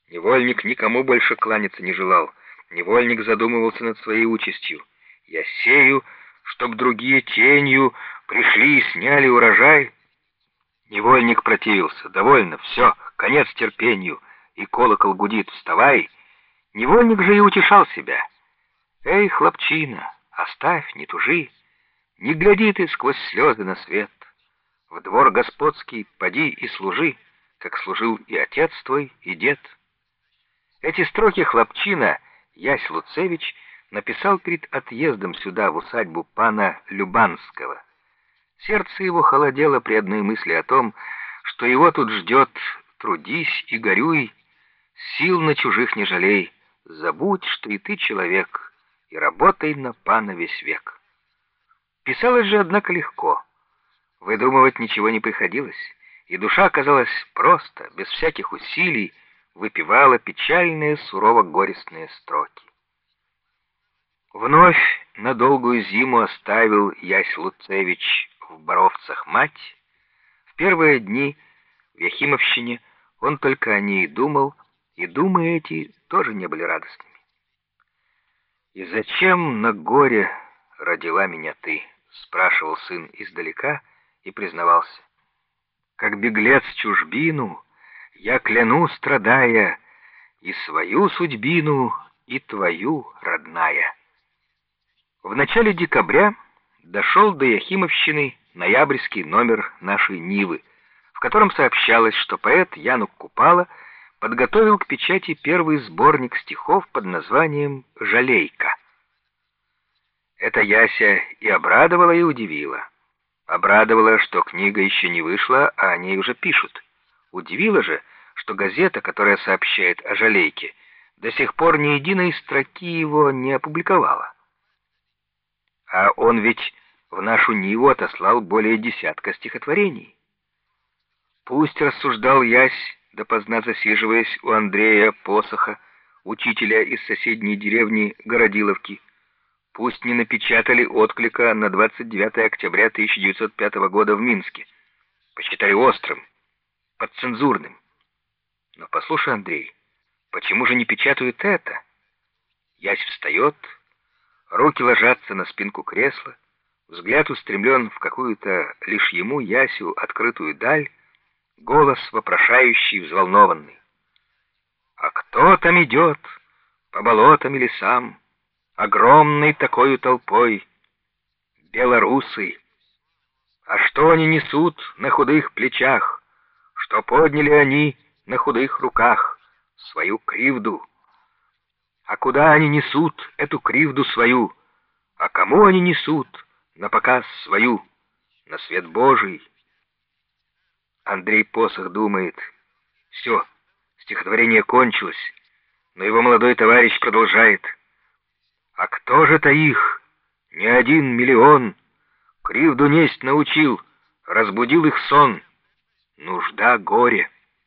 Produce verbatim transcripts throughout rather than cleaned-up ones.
Невольник никому больше кланяться не желал. Невольник задумывался над своей участью. «Я сею, чтоб другие тенью пришли и сняли урожай». Невольник противился. «Довольно, все, конец терпению». И колокол гудит: «Вставай!» Невольник же и утешал себя. «Эй, хлопчина, оставь, не тужи, не гляди ты сквозь слезы на свет. В двор господский поди и служи, как служил и отец твой, и дед». Эти строки хлопчина Ясь Луцевич написал перед отъездом сюда, в усадьбу пана Любанского. Сердце его холодело при одной мысли о том, что его тут ждет «трудись и горюй, сил на чужих не жалей, забудь, что и ты человек, и работай на пана весь век». Писалось же, однако, легко. Выдумывать ничего не приходилось, и душа, казалось, просто, без всяких усилий, выпевала печальные, сурово-горестные строки. Вновь на долгую зиму оставил Ясь Луцевич в Боровцах мать. В первые дни в Яхимовщине он только о ней думал, и думы эти тоже не были радостными. «И зачем на горе родила меня ты?» — спрашивал сын издалека и признавался. «Как беглец чужбину я кляну, страдая, и свою судьбину, и твою, родная». В начале декабря дошел до Яхимовщины ноябрьский номер нашей «Нивы», в котором сообщалось, что поэт Янук Купала подготовил к печати первый сборник стихов под названием «Жалейка». Это Яся и обрадовала, и удивила. Обрадовала, что книга еще не вышла, а о ней уже пишут. Удивила же, что газета, которая сообщает о Жалейке, до сих пор ни единой строки его не опубликовала. А он ведь в нашу Ниву отослал более десятка стихотворений. Пусть, рассуждал Ясь, допоздна засиживаясь у Андрея Посоха, учителя из соседней деревни Городиловки, пусть не напечатали отклика на двадцать девятое октября тысяча девятьсот пятого года в Минске, посчитали острым, подцензурным. Но послушай, Андрей, почему же не печатают это? Ясь встает, руки ложатся на спинку кресла, взгляд устремлен в какую-то лишь ему, Ясю, открытую даль, голос вопрошающий, взволнованный. «А кто там идет по болотам и лесам, огромной такою толпой? Белорусы. А что они несут на худых плечах? Что подняли они на худых руках? Свою кривду. А куда они несут эту кривду свою? А кому они несут на показ свою? На свет Божий». Андрей Посох думает: все, стихотворение кончилось, но его молодой товарищ продолжает. «А кто же-то их, не один миллион, кривду несть научил, разбудил их сон? Нужда, горе».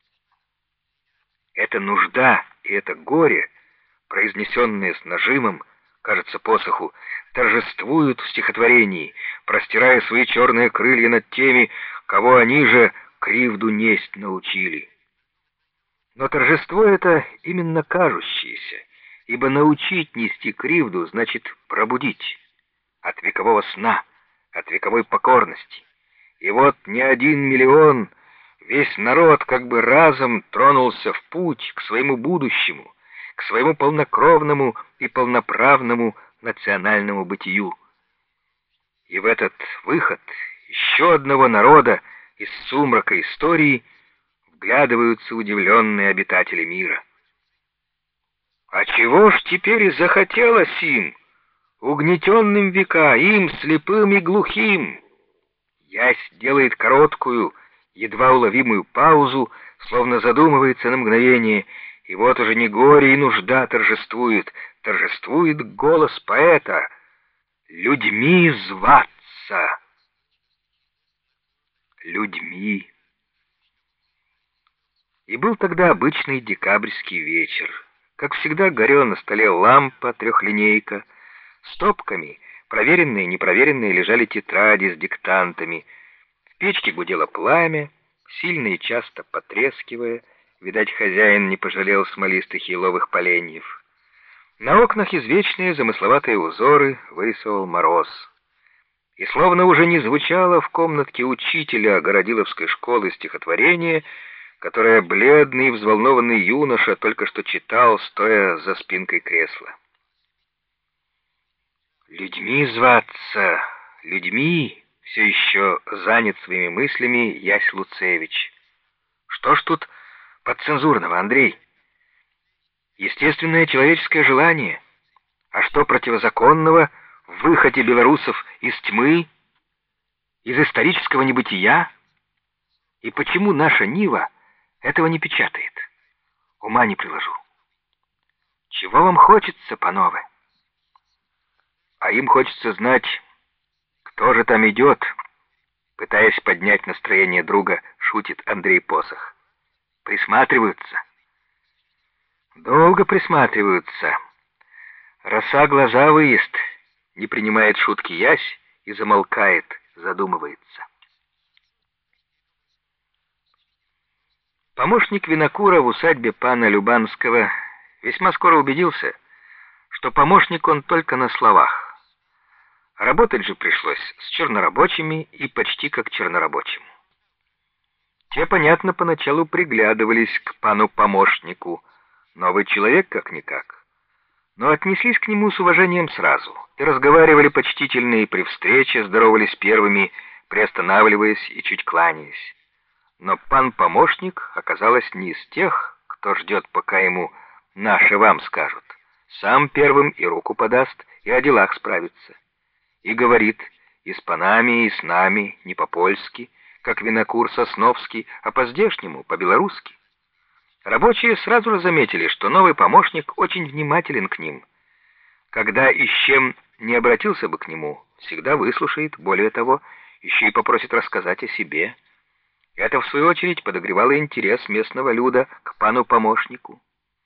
Это нужда и это горе, произнесенные с нажимом, кажется Посоху, торжествуют в стихотворении, простирая свои черные крылья над теми, кого они же кривду несть научили. Но торжество это именно кажущееся, ибо научить нести кривду значит пробудить от векового сна, от вековой покорности. И вот не один миллион, весь народ как бы разом тронулся в путь к своему будущему, к своему полнокровному и полноправному национальному бытию. И в этот выход еще одного народа из сумрака истории вглядываются удивленные обитатели мира. А чего ж теперь и захотелось им, угнетенным века, им, слепым и глухим? Ясь делает короткую, едва уловимую паузу, словно задумывается на мгновение, и вот уже не горе и нужда торжествует, торжествует голос поэта: «Людьми зваться». Людьми. И был тогда обычный декабрьский вечер. Как всегда, горела на столе лампа, трехлинейка. Стопками, проверенные и непроверенные, лежали тетради с диктантами. В печке гудело пламя, сильно и часто потрескивая, Видать, хозяин не пожалел смолистых еловых поленьев. На окнах извечные замысловатые узоры вырисовал мороз. И словно уже не звучало в комнатке учителя Городиловской школы стихотворение, которое бледный и взволнованный юноша только что читал, стоя за спинкой кресла. «Людьми зваться, людьми!» — все еще занят своими мыслями Ясь Луцевич. «Что ж тут подцензурного, Андрей? Естественное человеческое желание. А что противозаконного в выходе белорусов из тьмы, из исторического небытия? И почему наша Нива этого не печатает? Ума не приложу. Чего вам хочется, панове?» А им хочется знать, кто же там идет, пытаясь поднять настроение друга, шутит Андрей Посох. Присматриваются. Долго присматриваются. Роса глаза выест, не принимает шутки Ясь и замолкает, задумывается. Помощник винокура в усадьбе пана Любанского весьма скоро убедился, что помощник он только на словах. Работать же пришлось с чернорабочими и почти как чернорабочему. Те, понятно, поначалу приглядывались к пану-помощнику, новый человек как-никак, но отнеслись к нему с уважением сразу и разговаривали почтительно и при встрече, здоровались первыми, приостанавливаясь и чуть кланяясь. Но пан-помощник оказалось не из тех, кто ждет, пока ему «наши вам» скажут. Сам первым и руку подаст, и о делах справится. И говорит и с панами, и с нами, не по-польски, как винокур Сосновский, а по-здешнему, по-белорусски. Рабочие сразу же заметили, что новый помощник очень внимателен к ним. Когда и с чем не обратился бы к нему, всегда выслушает, более того, еще и попросит рассказать о себе. Это, в свою очередь, подогревало интерес местного люда к пану-помощнику.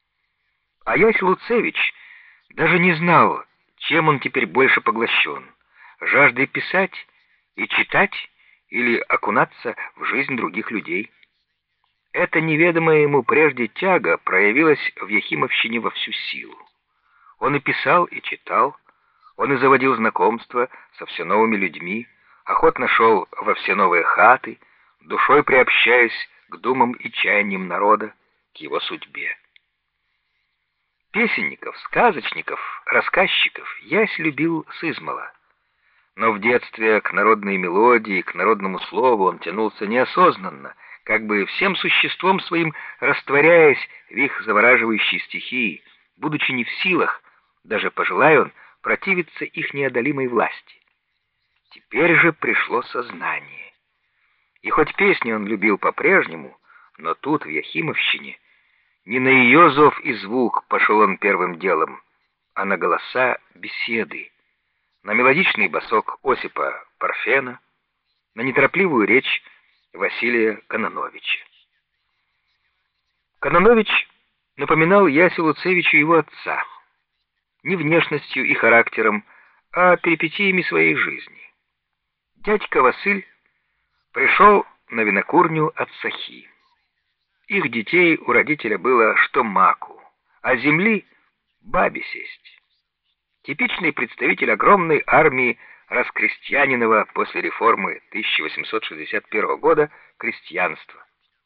А Ясь Луцевич даже не знал, чем он теперь больше поглощен: жаждой писать и читать или окунаться в жизнь других людей. Эта неведомая ему прежде тяга проявилась в Яхимовщине во всю силу. Он и писал, и читал, он и заводил знакомства со все новыми людьми, охотно шел во все новые хаты, душой приобщаясь к думам и чаяниям народа, к его судьбе. Песенников, сказочников, рассказчиков Ясь любил сызмала. Но в детстве к народной мелодии, к народному слову он тянулся неосознанно, как бы всем существом своим растворяясь в их завораживающей стихии, будучи не в силах, даже пожелая он, противиться их неодолимой власти. Теперь же пришло сознание. И хоть песни он любил по-прежнему, но тут, в Яхимовщине, не на ее зов и звук пошел он первым делом, а на голоса беседы, на мелодичный босок Осипа Парфена, на неторопливую речь Василия Кононовича. Кононович напоминал Ясю Луцевичу его отца, не внешностью и характером, а перипетиями своей жизни. Дядька Василь пришел на винокурню от Сахи. Их детей у родителя было что маку, а земли бабе сесть. Типичный представитель огромной армии раскрестьяниного после реформы тысяча восемьсот шестьдесят первого года крестьянства.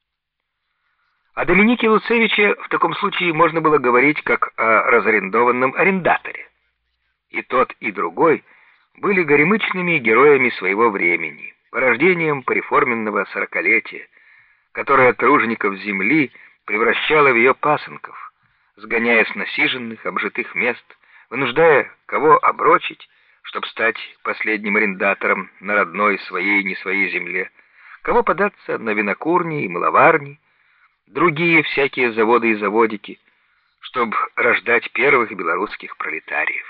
О Доминике Луцевиче в таком случае можно было говорить как о разарендованном арендаторе. И тот, и другой были горемычными героями своего времени, порождением пореформенного сорокалетия, которое тружеников земли превращало в ее пасынков, сгоняя с насиженных, обжитых мест, вынуждая кого оброчить, чтобы стать последним арендатором на родной своей и не своей земле, кого податься на винокурни и мыловарни, другие всякие заводы и заводики, чтобы рождать первых белорусских пролетариев.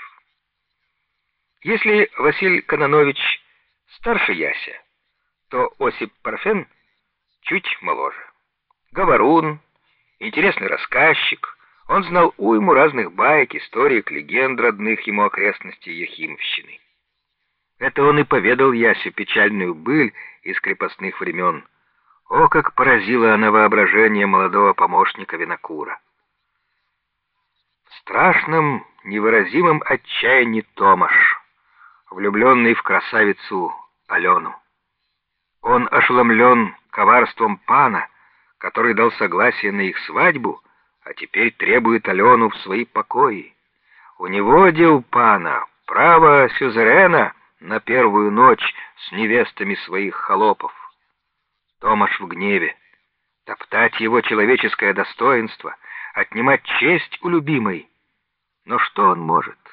Если Василий Кононович старше Яся, то Осип Парфен чуть моложе. Говорун, интересный рассказчик, он знал уйму разных баек, историек, легенд родных ему окрестностей Яхимовщины. Это он и поведал Ясе печальную быль из крепостных времен. О, как поразила она воображение молодого помощника винокура! В страшном, невыразимом отчаянии Томаш, влюбленный в красавицу Алену. Он ошеломлен коварством пана, который дал согласие на их свадьбу, а теперь требует Алену в свои покои. У него, дел пана, право сюзерена на первую ночь с невестами своих холопов. Томаш в гневе. Топтать его человеческое достоинство, отнимать честь у любимой. Но что он может?